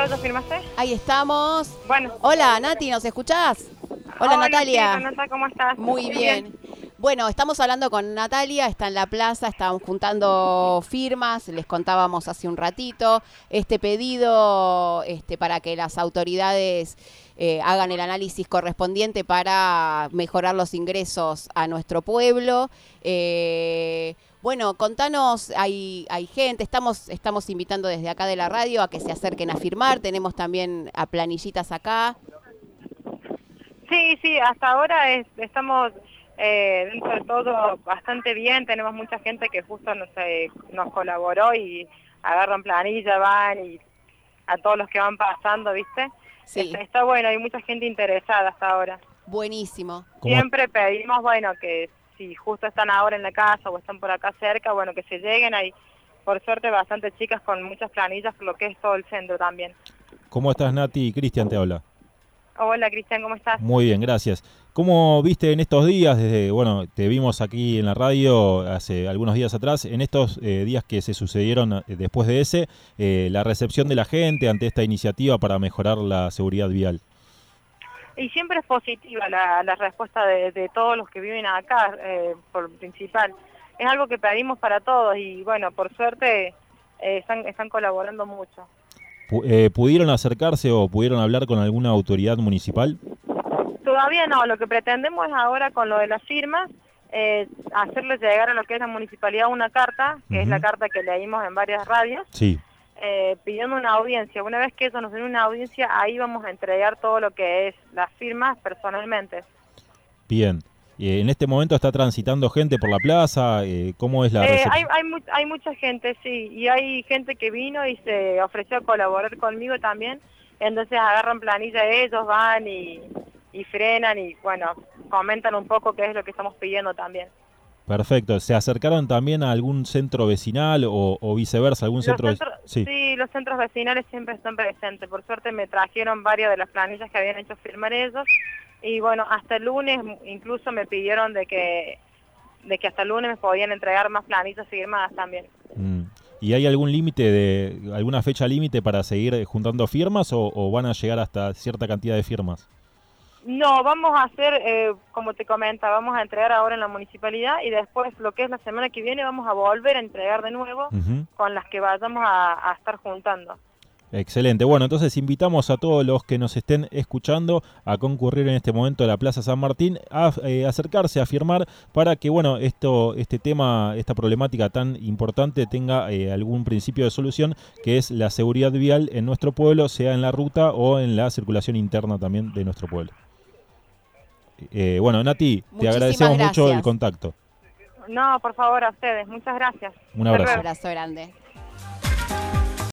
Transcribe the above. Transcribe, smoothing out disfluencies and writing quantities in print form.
¿ya firmaste? Ahí estamos. Bueno. Hola, Nati, ¿nos escuchás? Hola, Natalia. Sí, Renata, ¿cómo estás? Muy bien. Bueno, estamos hablando con Natalia, está en la plaza, estamos juntando firmas, les contábamos hace un ratito, este pedido para que las autoridades hagan el análisis correspondiente para mejorar los ingresos a nuestro pueblo. Bueno, contanos, hay gente, estamos invitando desde acá de la radio a que se acerquen a firmar, tenemos también a planillitas acá. Sí, hasta ahora estamos dentro de todo bastante bien, tenemos mucha gente que justo nos colaboró y agarran planilla, van y a todos los que van pasando, ¿viste? Sí. Está bueno, hay mucha gente interesada hasta ahora. Buenísimo. Siempre pedimos, bueno, que si justo están ahora en la casa o están por acá cerca, bueno, que se lleguen. Hay, por suerte, bastantes chicas con muchas planillas, por lo que es todo el centro también. ¿Cómo estás, Nati? Cristian te habla. Hola, Cristian, ¿cómo estás? Muy bien, gracias. ¿Cómo viste en estos días, te vimos aquí en la radio hace algunos días atrás, en estos días que se sucedieron después de ese, la recepción de la gente ante esta iniciativa para mejorar la seguridad vial? Y siempre es positiva la respuesta de todos los que viven acá, por principal. Es algo que pedimos para todos y, bueno, por suerte están colaborando mucho. ¿Pudieron acercarse o pudieron hablar con alguna autoridad municipal? Todavía no, lo que pretendemos es ahora con lo de las firmas, hacerle llegar a lo que es la municipalidad una carta, que es la carta que leímos en varias radios, sí. Pidiendo una audiencia. Una vez que eso nos den una audiencia, ahí vamos a entregar todo lo que es las firmas personalmente. Bien. ¿En este momento está transitando gente por la plaza? ¿Cómo es la recepción? Hay mucha gente, sí, y hay gente que vino y se ofreció a colaborar conmigo también, entonces agarran planilla ellos, van y frenan y, bueno, comentan un poco qué es lo que estamos pidiendo también. Perfecto. ¿Se acercaron también a algún centro vecinal o viceversa? ¿Algún centro? Sí, los centros vecinales siempre están presentes. Por suerte me trajeron varias de las planillas que habían hecho firmar ellos. Y bueno, hasta el lunes incluso me pidieron de que hasta el lunes me podían entregar más planillas firmadas también. ¿Y hay algún alguna fecha límite para seguir juntando firmas o van a llegar hasta cierta cantidad de firmas? No, vamos a hacer, como te comenta, vamos a entregar ahora en la municipalidad y después lo que es la semana que viene vamos a volver a entregar de nuevo con las que vayamos a estar juntando. Excelente. Bueno, entonces invitamos a todos los que nos estén escuchando a concurrir en este momento a la Plaza San Martín, a acercarse a firmar para que, bueno, este tema, esta problemática tan importante tenga algún principio de solución, que es la seguridad vial en nuestro pueblo, sea en la ruta o en la circulación interna también de nuestro pueblo. Bueno, Nati, te agradecemos mucho el contacto. No, por favor, a ustedes. Muchas gracias. Un abrazo. Un abrazo grande.